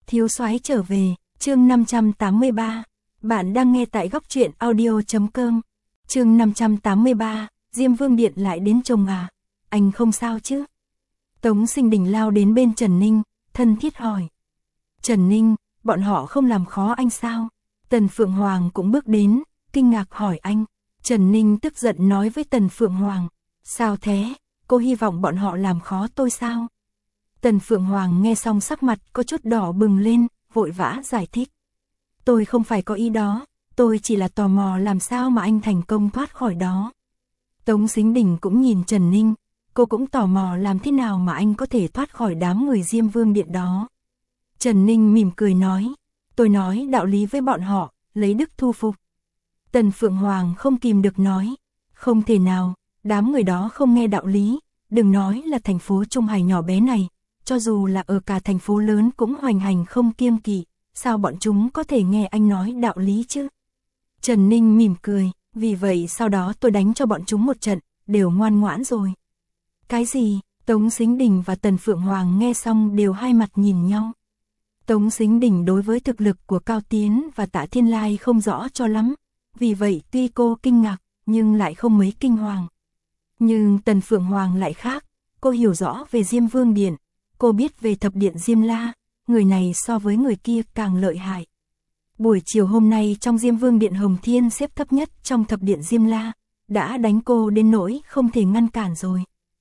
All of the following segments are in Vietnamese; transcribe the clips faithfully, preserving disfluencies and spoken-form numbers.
Thiếu soái trở về, chương năm trăm tám mươi ba. Bạn đang nghe tại góc truyện audio chấm com. Chương năm trăm tám mươi ba, Diêm Vương Điện lại đến chồng à? Anh không sao chứ? Tống Sinh Đình lao đến bên Trần Ninh, thân thiết hỏi. Trần Ninh, bọn họ không làm khó anh sao? Tần Phượng Hoàng cũng bước đến, kinh ngạc hỏi anh. Trần Ninh tức giận nói với Tần Phượng Hoàng. Sao thế? Cô hy vọng bọn họ làm khó tôi sao? Tần Phượng Hoàng nghe xong sắc mặt có chút đỏ bừng lên, vội vã giải thích. Tôi không phải có ý đó, tôi chỉ là tò mò làm sao mà anh thành công thoát khỏi đó. Tống Sinh Đình cũng nhìn Trần Ninh, cô cũng tò mò làm thế nào mà anh có thể thoát khỏi đám người Diêm Vương Điện đó. Trần Ninh mỉm cười nói, tôi nói đạo lý với bọn họ, lấy đức thu phục. Tần Phượng Hoàng không kìm được nói, không thể nào, đám người đó không nghe đạo lý, đừng nói là thành phố Trung Hải nhỏ bé này, cho dù là ở cả thành phố lớn cũng hoành hành không kiêng kỵ, sao bọn chúng có thể nghe anh nói đạo lý chứ? Trần Ninh mỉm cười, vì vậy sau đó tôi đánh cho bọn chúng một trận, đều ngoan ngoãn rồi. Cái gì? Tống Sinh Đình và Tần Phượng Hoàng nghe xong đều hai mặt nhìn nhau. Tống Sinh Đình đối với thực lực của Cao Tiến và Tạ Thiên Lai không rõ cho lắm, vì vậy tuy cô kinh ngạc, nhưng lại không mấy kinh hoàng. Nhưng Tần Phượng Hoàng lại khác, cô hiểu rõ về Diêm Vương Điện, cô biết về thập điện Diêm La, người này so với người kia càng lợi hại. Buổi chiều hôm nay trong Diêm Vương Điện Hồng Thiên xếp thấp nhất trong thập điện Diêm La, đã đánh cô đến nỗi không thể ngăn cản rồi.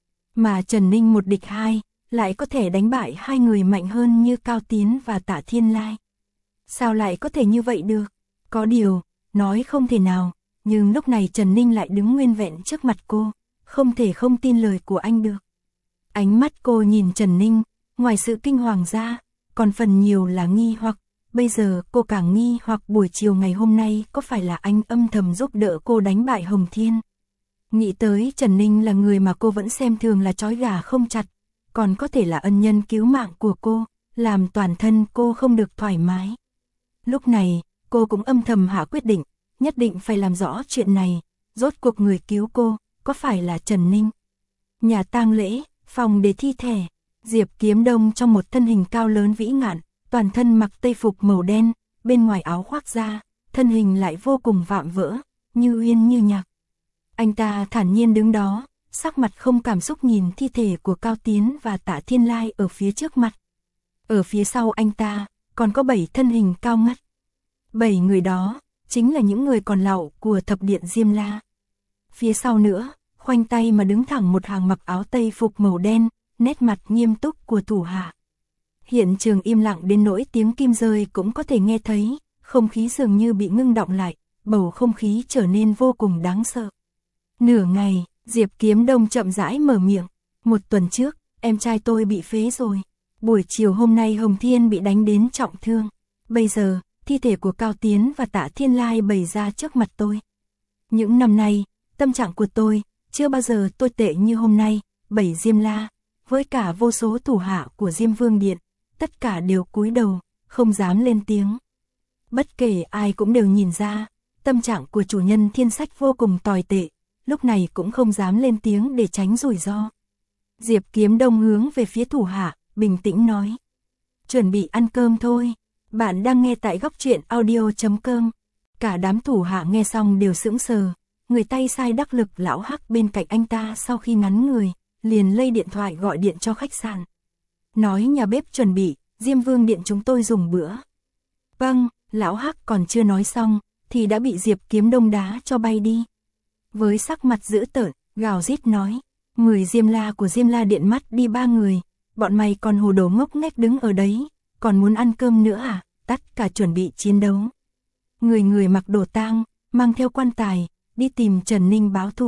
Mà Trần Ninh một địch hai, lại có thể đánh bại hai người mạnh hơn như Cao Tiến và Tạ Thiên Lai. Sao lại có thể như vậy được? Có điều, nói không thể nào, nhưng lúc này Trần Ninh lại đứng nguyên vẹn trước mặt cô, không thể không tin lời của anh được. Ánh mắt cô nhìn Trần Ninh, ngoài sự kinh hoàng ra, còn phần nhiều là nghi hoặc, bây giờ cô càng nghi hoặc buổi chiều ngày hôm nay có phải là anh âm thầm giúp đỡ cô đánh bại Hồng Thiên. Nghĩ tới Trần Ninh là người mà cô vẫn xem thường là trói gà không chặt, còn có thể là ân nhân cứu mạng của cô, làm toàn thân cô không được thoải mái. Lúc này, cô cũng âm thầm hạ quyết định, nhất định phải làm rõ chuyện này, rốt cuộc người cứu cô, có phải là Trần Ninh. Nhà tang lễ, phòng để thi thể, Diệp Kiếm Đông trong một thân hình cao lớn vĩ ngạn, toàn thân mặc tây phục màu đen, bên ngoài áo khoác da, thân hình lại vô cùng vạm vỡ, như uyên như nhạc. Anh ta thản nhiên đứng đó, sắc mặt không cảm xúc nhìn thi thể của Cao Tiến và Tạ Thiên Lai ở phía trước mặt. Ở phía sau anh ta, còn có bảy thân hình cao ngất. Bảy người đó, chính là những người còn lậu của thập điện Diêm La. Phía sau nữa, khoanh tay mà đứng thẳng một hàng mặc áo tây phục màu đen, nét mặt nghiêm túc của thủ hạ. Hiện trường im lặng đến nỗi tiếng kim rơi cũng có thể nghe thấy, không khí dường như bị ngưng đọng lại, bầu không khí trở nên vô cùng đáng sợ. Nửa ngày, Diệp Kiếm Đông chậm rãi mở miệng, một tuần trước, em trai tôi bị phế rồi. Buổi chiều hôm nay Hồng Thiên bị đánh đến trọng thương. Bây giờ, thi thể của Cao Tiến và Tạ Thiên Lai bày ra trước mặt tôi. Những năm nay, tâm trạng của tôi, chưa bao giờ tôi tệ như hôm nay, bảy Diêm La, với cả vô số thủ hạ của Diêm Vương Điện, tất cả đều cúi đầu, không dám lên tiếng. Bất kể ai cũng đều nhìn ra, tâm trạng của chủ nhân Thiên Sách vô cùng tồi tệ, lúc này cũng không dám lên tiếng để tránh rủi ro. Diệp Kiếm Đông hướng về phía thủ hạ, bình tĩnh nói. Chuẩn bị ăn cơm thôi, bạn đang nghe tại góc truyện audio chấm com. Cả đám thủ hạ nghe xong đều sững sờ, người tay sai đắc lực lão Hắc bên cạnh anh ta sau khi ngắn người, liền lây điện thoại gọi điện cho khách sạn. Nói nhà bếp chuẩn bị, Diêm Vương Điện chúng tôi dùng bữa. Vâng, lão Hắc còn chưa nói xong, thì đã bị Diệp Kiếm Đông đá cho bay đi. Với sắc mặt dữ tợn, gào rít nói, mười Diêm La của Diêm La Điện mắt đi ba người, bọn mày còn hồ đồ ngốc nghếch đứng ở đấy, còn muốn ăn cơm nữa à, tất cả chuẩn bị chiến đấu. Người người mặc đồ tang, mang theo quan tài, đi tìm Trần Ninh báo thù.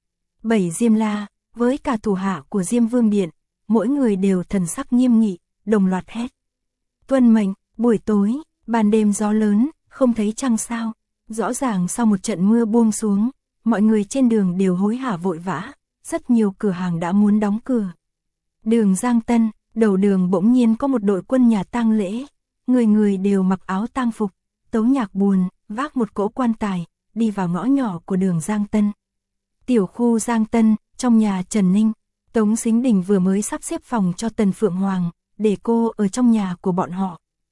Bảy Diêm La, với cả thủ hạ của Diêm Vương Điện, mỗi người đều thần sắc nghiêm nghị, đồng loạt hét. Tuân mệnh, buổi tối, ban đêm gió lớn, không thấy trăng sao, rõ ràng sau một trận mưa buông xuống, mọi người trên đường đều hối hả vội vã, rất nhiều cửa hàng đã muốn đóng cửa. Đường Giang Tân, đầu đường bỗng nhiên có một đội quân nhà tang lễ, người người đều mặc áo tang phục, tấu nhạc buồn, vác một cỗ quan tài, đi vào ngõ nhỏ của đường Giang Tân. Tiểu khu Giang Tân, trong nhà Trần Ninh, Tống Sinh Đình vừa mới sắp xếp phòng cho Tần Phượng Hoàng, để cô ở trong nhà của bọn họ.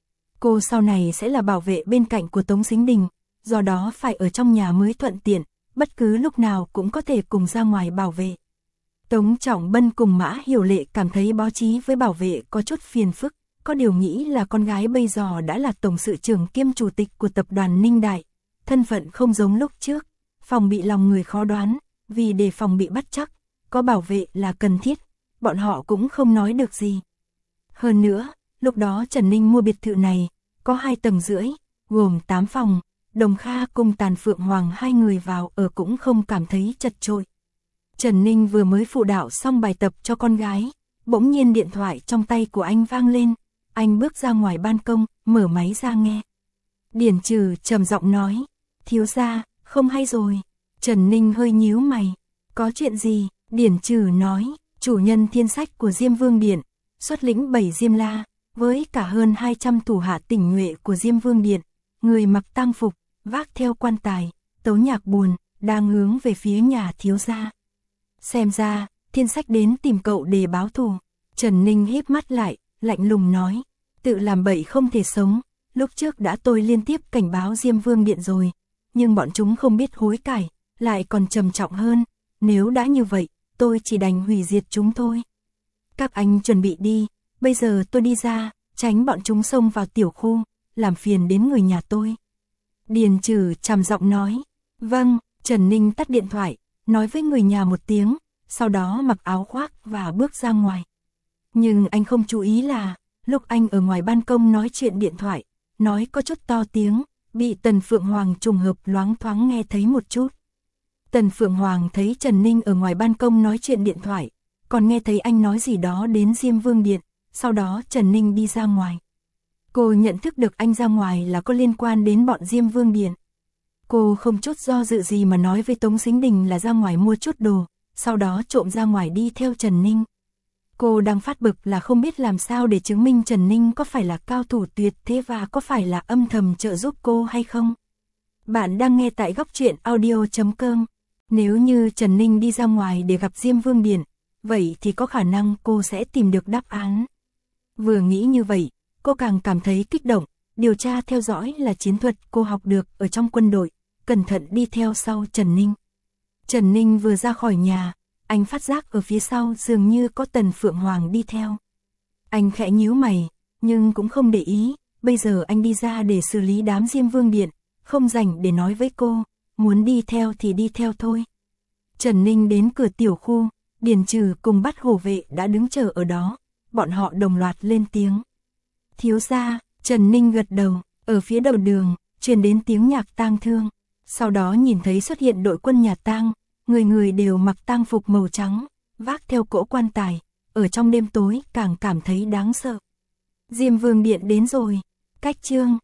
Cô sau này sẽ là bảo vệ bên cạnh của Tống Sính Đình, do đó phải ở trong nhà mới thuận tiện, bất cứ lúc nào cũng có thể cùng ra ngoài bảo vệ. Tống Trọng Bân cùng Mã Hiểu Lệ cảm thấy báo chí với bảo vệ có chút phiền phức, có điều nghĩ là con gái bây giờ đã là tổng sự trưởng kiêm chủ tịch của tập đoàn Ninh Đại, thân phận không giống lúc trước, phòng bị lòng người khó đoán, vì để phòng bị bắt chắc, có bảo vệ là cần thiết, bọn họ cũng không nói được gì. Hơn nữa, lúc đó Trần Ninh mua biệt thự này, có hai tầng rưỡi, gồm tám phòng, Đồng Kha cùng Tàn Phượng Hoàng hai người vào ở cũng không cảm thấy chật chội. Trần Ninh vừa mới phụ đạo xong bài tập cho con gái, bỗng nhiên điện thoại trong tay của anh vang lên, anh bước ra ngoài ban công, mở máy ra nghe. Điển Trừ trầm giọng nói, thiếu gia, không hay rồi. Trần Ninh hơi nhíu mày, có chuyện gì? Điển Trừ nói, chủ nhân thiên sách của Diêm Vương Điện, xuất lĩnh bảy Diêm La, với cả hơn hai trăm thủ hạ tinh nhuệ của Diêm Vương Điện, người mặc tang phục, vác theo quan tài, tấu nhạc buồn, đang hướng về phía nhà thiếu gia. Xem ra, thiên sách đến tìm cậu để báo thù. Trần Ninh híp mắt lại, lạnh lùng nói, tự làm bậy không thể sống, lúc trước đã tôi liên tiếp cảnh báo Diêm Vương Điện rồi, nhưng bọn chúng không biết hối cải, lại còn trầm trọng hơn, nếu đã như vậy, tôi chỉ đành hủy diệt chúng thôi. Các anh chuẩn bị đi, bây giờ tôi đi ra, tránh bọn chúng xông vào tiểu khu, làm phiền đến người nhà tôi. Điền Trừ trầm giọng nói, vâng. Trần Ninh tắt điện thoại, nói với người nhà một tiếng, sau đó mặc áo khoác và bước ra ngoài. Nhưng anh không chú ý là, lúc anh ở ngoài ban công nói chuyện điện thoại, nói có chút to tiếng, bị Tần Phượng Hoàng trùng hợp loáng thoáng nghe thấy một chút. Tần Phượng Hoàng thấy Trần Ninh ở ngoài ban công nói chuyện điện thoại, còn nghe thấy anh nói gì đó đến Diêm Vương Điện, sau đó Trần Ninh đi ra ngoài. Cô nhận thức được anh ra ngoài là có liên quan đến bọn Diêm Vương Điện. Cô không chút do dự gì mà nói với Tống Sính Đình là ra ngoài mua chút đồ, sau đó trộm ra ngoài đi theo Trần Ninh. Cô đang phát bực là không biết làm sao để chứng minh Trần Ninh có phải là cao thủ tuyệt thế và có phải là âm thầm trợ giúp cô hay không. Bạn đang nghe tại góc truyện audio chấm com. Nếu như Trần Ninh đi ra ngoài để gặp Diêm Vương Điện, vậy thì có khả năng cô sẽ tìm được đáp án. Vừa nghĩ như vậy, cô càng cảm thấy kích động, điều tra theo dõi là chiến thuật cô học được ở trong quân đội, cẩn thận đi theo sau Trần Ninh. Trần Ninh vừa ra khỏi nhà, anh phát giác ở phía sau dường như có Tần Phượng Hoàng đi theo. Anh khẽ nhíu mày, nhưng cũng không để ý, bây giờ anh đi ra để xử lý đám Diêm Vương Điện, không rảnh để nói với cô, muốn đi theo thì đi theo thôi. Trần Ninh đến cửa tiểu khu, Điền Trừ cùng Bắt Hổ Vệ đã đứng chờ ở đó, bọn họ đồng loạt lên tiếng. Thiếu gia. Trần Ninh gật đầu, ở phía đầu đường, truyền đến tiếng nhạc tang thương, sau đó nhìn thấy xuất hiện đội quân nhà tang, người người đều mặc tang phục màu trắng, vác theo cỗ quan tài, ở trong đêm tối càng cảm thấy đáng sợ. Diêm Vương Điện đến rồi, cách chương